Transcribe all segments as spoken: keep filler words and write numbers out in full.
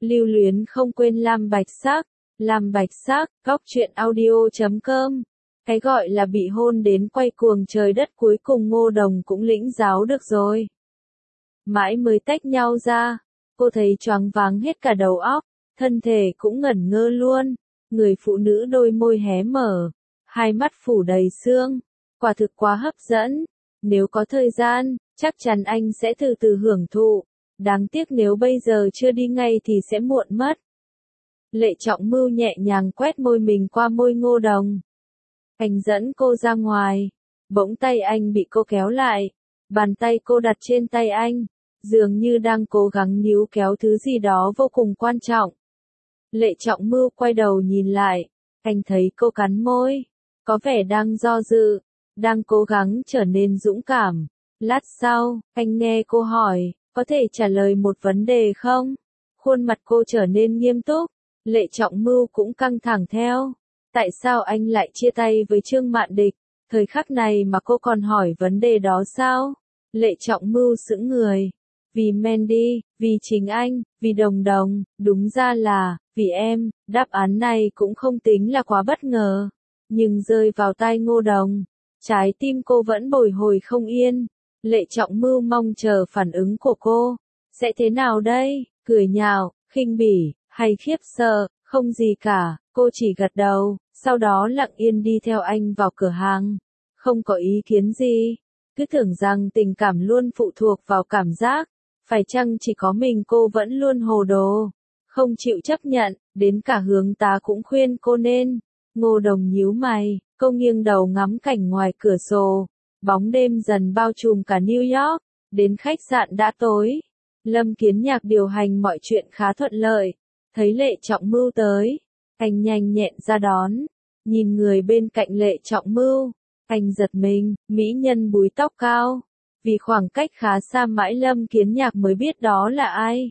Lưu luyến không quên Lam Bạch Sắc, Lam Bạch Sắc, góc truyện audio chấm com. Cái gọi là bị hôn đến quay cuồng trời đất cuối cùng Ngô Đồng cũng lĩnh giáo được rồi. Mãi mới tách nhau ra, cô thấy choáng váng hết cả đầu óc, thân thể cũng ngẩn ngơ luôn, người phụ nữ đôi môi hé mở, hai mắt phủ đầy sương, quả thực quá hấp dẫn, nếu có thời gian, chắc chắn anh sẽ từ từ hưởng thụ, đáng tiếc nếu bây giờ chưa đi ngay thì sẽ muộn mất. Lệ Trọng Mưu nhẹ nhàng quét môi mình qua môi Ngô Đồng. Anh dẫn cô ra ngoài, bỗng tay anh bị cô kéo lại, bàn tay cô đặt trên tay anh, dường như đang cố gắng níu kéo thứ gì đó vô cùng quan trọng. Lệ Trọng Mưu quay đầu nhìn lại, anh thấy cô cắn môi, có vẻ đang do dự, đang cố gắng trở nên dũng cảm. Lát sau, anh nghe cô hỏi, có thể trả lời một vấn đề không? Khuôn mặt cô trở nên nghiêm túc, Lệ Trọng Mưu cũng căng thẳng theo. Tại sao anh lại chia tay với Trương Mạn Địch? Thời khắc này mà cô còn hỏi vấn đề đó sao? Lệ Trọng Mưu sững người. Vì Mandy, vì chính anh, vì Đồng Đồng, đúng ra là, vì em, đáp án này cũng không tính là quá bất ngờ. Nhưng rơi vào tai Ngô Đồng, trái tim cô vẫn bồi hồi không yên. Lệ Trọng Mưu mong chờ phản ứng của cô. Sẽ thế nào đây? Cười nhạo, khinh bỉ, hay khiếp sợ? Không gì cả, cô chỉ gật đầu, sau đó lặng yên đi theo anh vào cửa hàng. Không có ý kiến gì. Cứ tưởng rằng tình cảm luôn phụ thuộc vào cảm giác. Phải chăng chỉ có mình cô vẫn luôn hồ đồ, không chịu chấp nhận, đến cả Hướng Tá cũng khuyên cô nên. Ngô Đồng nhíu mày, cô nghiêng đầu ngắm cảnh ngoài cửa sổ. Bóng đêm dần bao trùm cả New York, đến khách sạn đã tối. Lâm Kiến Nhạc điều hành mọi chuyện khá thuận lợi, thấy Lệ Trọng Mưu tới, anh nhanh nhẹn ra đón, nhìn người bên cạnh Lệ Trọng Mưu, anh giật mình, mỹ nhân búi tóc cao. Vì khoảng cách khá xa mãi Lâm Kiến Nhạc mới biết đó là ai.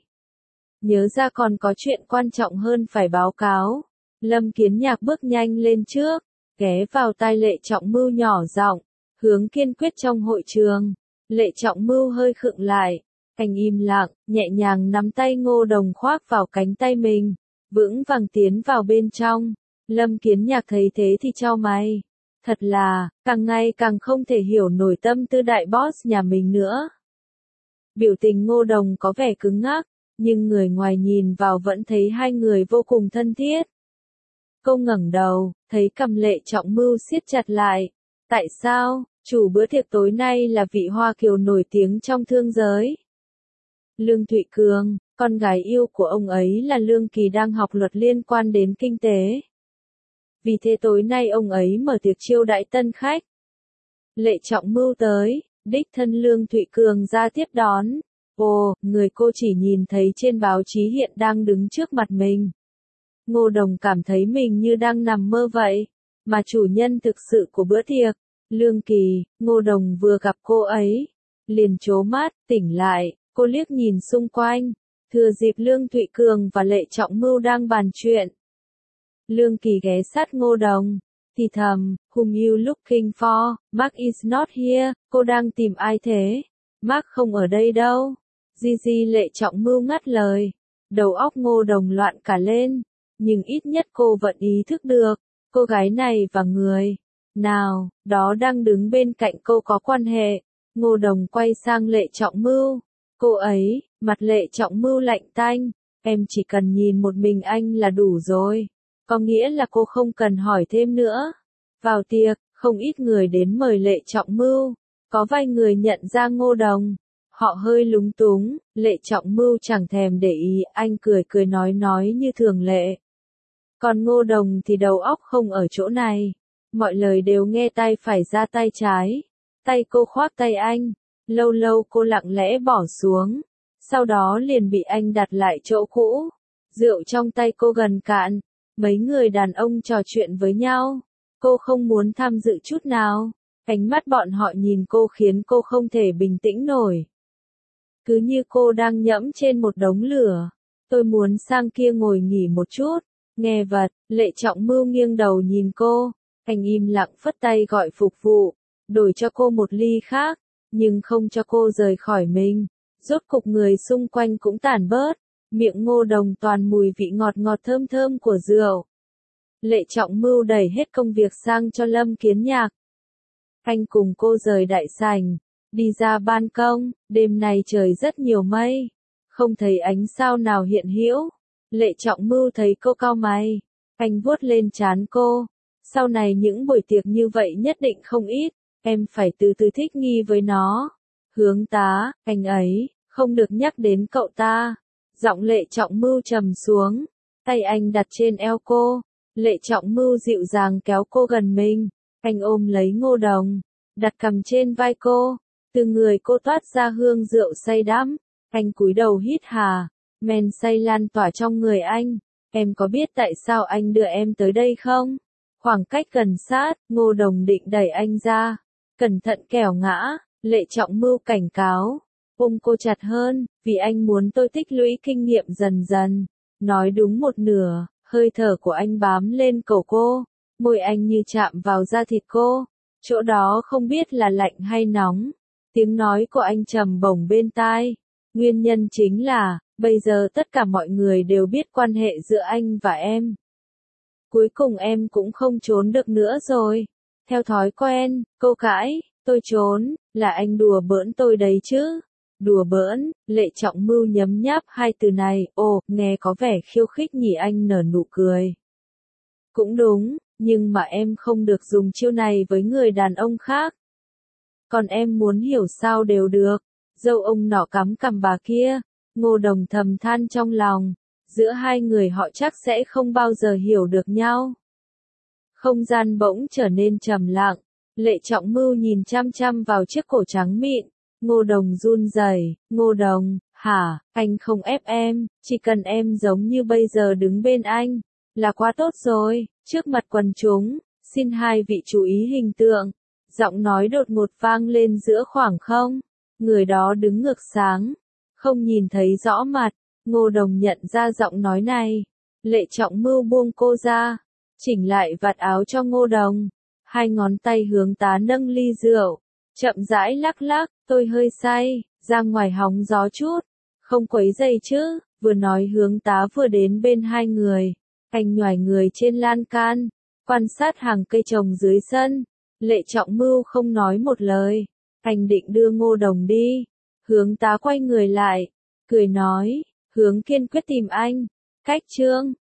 Nhớ ra còn có chuyện quan trọng hơn phải báo cáo. Lâm Kiến Nhạc bước nhanh lên trước, ghé vào tai Lệ Trọng Mưu nhỏ giọng, hướng kiên quyết trong hội trường. Lệ Trọng Mưu hơi khựng lại, anh im lặng, nhẹ nhàng nắm tay Ngô Đồng khoác vào cánh tay mình, vững vàng tiến vào bên trong. Lâm Kiến Nhạc thấy thế thì chau mày. Thật là, càng ngày càng không thể hiểu nổi tâm tư đại boss nhà mình nữa. Biểu tình Ngô Đồng có vẻ cứng ngắc, nhưng người ngoài nhìn vào vẫn thấy hai người vô cùng thân thiết. Cô ngẩng đầu, thấy cằm Lệ Trọng Mưu siết chặt lại. Tại sao? Chủ bữa tiệc tối nay là vị Hoa Kiều nổi tiếng trong thương giới. Lương Thụy Cường, con gái yêu của ông ấy là Lương Kỳ đang học luật liên quan đến kinh tế. Vì thế tối nay ông ấy mở tiệc chiêu đãi tân khách. Lệ Trọng Mưu tới, đích thân Lương Thụy Cường ra tiếp đón. Ồ, người cô chỉ nhìn thấy trên báo chí hiện đang đứng trước mặt mình. Ngô Đồng cảm thấy mình như đang nằm mơ vậy, mà chủ nhân thực sự của bữa tiệc, Lương Kỳ. Ngô Đồng vừa gặp cô ấy, liền trố mắt, tỉnh lại, cô liếc nhìn xung quanh, thừa dịp Lương Thụy Cường và Lệ Trọng Mưu đang bàn chuyện. Lương Kỳ ghé sát Ngô Đồng, thì thầm, whom you looking for, Mark is not here, cô đang tìm ai thế? Mark không ở đây đâu. Gigi. Lệ Trọng Mưu ngắt lời, đầu óc Ngô Đồng loạn cả lên, nhưng ít nhất cô vẫn ý thức được, cô gái này và người nào đó đang đứng bên cạnh cô có quan hệ. Ngô Đồng quay sang Lệ Trọng Mưu, cô ấy, mặt Lệ Trọng Mưu lạnh tanh, em chỉ cần nhìn một mình anh là đủ rồi. Có nghĩa là cô không cần hỏi thêm nữa. Vào tiệc, không ít người đến mời Lệ Trọng Mưu. Có vài người nhận ra Ngô Đồng. Họ hơi lúng túng, Lệ Trọng Mưu chẳng thèm để ý, anh cười cười nói nói như thường lệ. Còn Ngô Đồng thì đầu óc không ở chỗ này. Mọi lời đều nghe tay phải ra tay trái. Tay cô khoác tay anh. Lâu lâu cô lặng lẽ bỏ xuống. Sau đó liền bị anh đặt lại chỗ cũ. Rượu trong tay cô gần cạn. Mấy người đàn ông trò chuyện với nhau. Cô không muốn tham dự chút nào. Ánh mắt bọn họ nhìn cô khiến cô không thể bình tĩnh nổi. Cứ như cô đang nhẫm trên một đống lửa. Tôi muốn sang kia ngồi nghỉ một chút. Nghe vật, Lệ Trọng Mưu nghiêng đầu nhìn cô. Anh im lặng phất tay gọi phục vụ. Đổi cho cô một ly khác. Nhưng không cho cô rời khỏi mình. Rốt cục người xung quanh cũng tản bớt. Miệng Ngô Đồng toàn mùi vị ngọt ngọt thơm thơm của rượu. Lệ Trọng Mưu đẩy hết công việc sang cho Lâm Kiến Nhạc. Anh cùng cô rời đại sảnh, đi ra ban công, đêm nay trời rất nhiều mây, không thấy ánh sao nào hiện hữu. Lệ Trọng Mưu thấy cô cau mày, anh vuốt lên trán cô. Sau này những buổi tiệc như vậy nhất định không ít, em phải từ từ thích nghi với nó. Hướng tá, anh ấy, không được nhắc đến cậu ta. Giọng Lệ Trọng Mưu trầm xuống, tay anh đặt trên eo cô. Lệ Trọng Mưu dịu dàng kéo cô gần mình, anh ôm lấy Ngô Đồng, đặt cằm trên vai cô. Từ người cô toát ra hương rượu say đắm, anh cúi đầu hít hà, men say lan tỏa trong người anh. Em có biết tại sao anh đưa em tới đây không? Khoảng cách gần sát, Ngô Đồng định đẩy anh ra, cẩn thận kẻo ngã. Lệ Trọng Mưu cảnh cáo, ôm cô chặt hơn, vì anh muốn tôi tích lũy kinh nghiệm dần dần. Nói đúng một nửa, hơi thở của anh bám lên cổ cô, môi anh như chạm vào da thịt cô, chỗ đó không biết là lạnh hay nóng. Tiếng nói của anh trầm bổng bên tai, nguyên nhân chính là, bây giờ tất cả mọi người đều biết quan hệ giữa anh và em. Cuối cùng em cũng không trốn được nữa rồi. Theo thói quen, cô cãi, tôi trốn, là anh đùa bỡn tôi đấy chứ. Đùa bỡn, Lệ Trọng Mưu nhấm nháp hai từ này, ồ, nghe có vẻ khiêu khích nhỉ. Anh nở nụ cười. Cũng đúng, nhưng mà em không được dùng chiêu này với người đàn ông khác. Còn em muốn hiểu sao đều được. Dâu ông nọ cắm cằm bà kia. Ngô Đồng thầm than trong lòng, giữa hai người họ chắc sẽ không bao giờ hiểu được nhau. Không gian bỗng trở nên trầm lặng. Lệ Trọng Mưu nhìn chăm chăm vào chiếc cổ trắng mịn. Ngô Đồng run rẩy, Ngô Đồng, hả, anh không ép em, chỉ cần em giống như bây giờ đứng bên anh, là quá tốt rồi. Trước mặt quần chúng, xin hai vị chú ý hình tượng. Giọng nói đột ngột vang lên giữa khoảng không. Người đó đứng ngược sáng, không nhìn thấy rõ mặt. Ngô Đồng nhận ra giọng nói này. Lệ Trọng Mưu buông cô ra, chỉnh lại vạt áo cho Ngô Đồng. Hai ngón tay hướng tá nâng ly rượu, chậm rãi lắc lắc, tôi hơi say, ra ngoài hóng gió chút, không quấy rầy chứ. Vừa nói hướng tá vừa đến bên hai người, anh nhoài người trên lan can, quan sát hàng cây trồng dưới sân. Lệ Trọng Mưu không nói một lời, anh định đưa Ngô Đồng đi. Hướng tá quay người lại, cười nói, Hướng kiên quyết tìm anh. Cách Trương,